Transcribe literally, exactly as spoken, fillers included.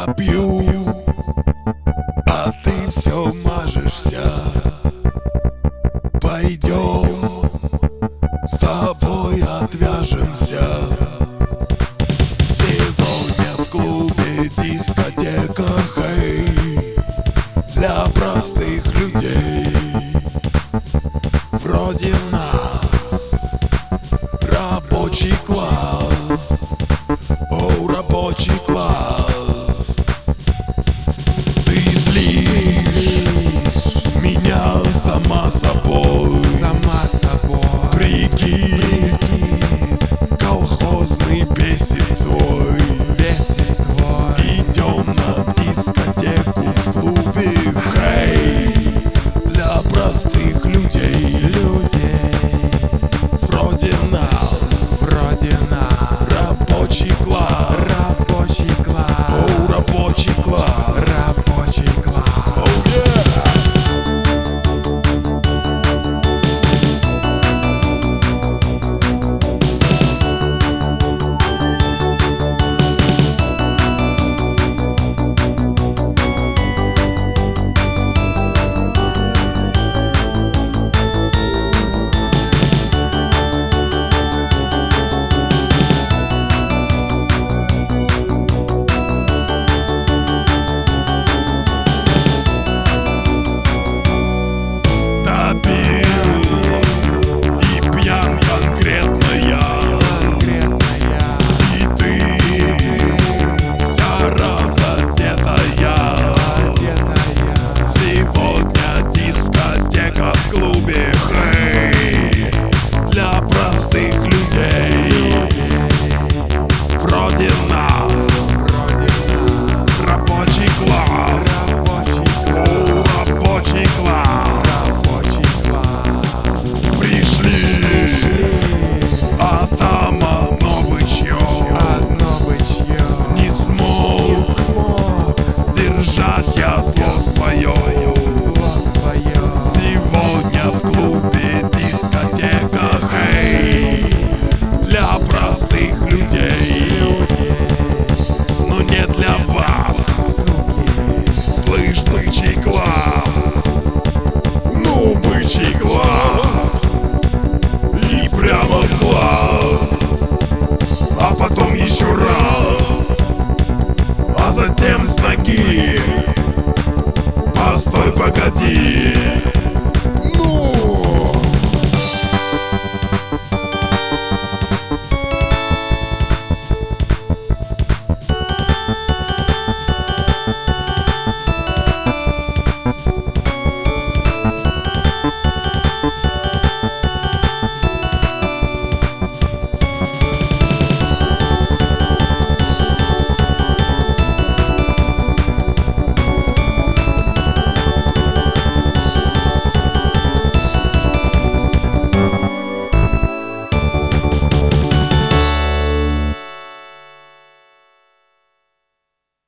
Я пью, а ты все мажешься. Пойдем, с тобой отвяжемся. Сегодня в клубе дискотека, хей, для простых людей вроде нас. Рабочий класс, о, рабочий класс. Ты злишь меня сама собой, сама собой. Прикид, колхозный бесит твой, Бесит твой. идем на дискотеку в клубе, хей, для простых людей, Людей вроде нас. вроде нас. Рабочий класс, Рабочий класс. о, рабочий класс. Рабочий класс. Oh yeah! И пьян конкретно я, Конкретно я. и ты вся разодетая. Одета я. Сегодня дискотека в клубе, хей, для простых людей вроде нас. Вроде нас. Рабочий класс, Рабочий о, класс. рабочий класс. Рабочий класс. Пришли, а там одно бычье Одно бычье. не Не смог смог сдержать я зло свое. зло свое. Сегодня в клубе дискотека, хей, для простых людей, но не для вас. Слышь, бычий глаз, ну бычий глаз, и прямо в глаз, а потом еще раз, а затем с ноги. Постой, погоди,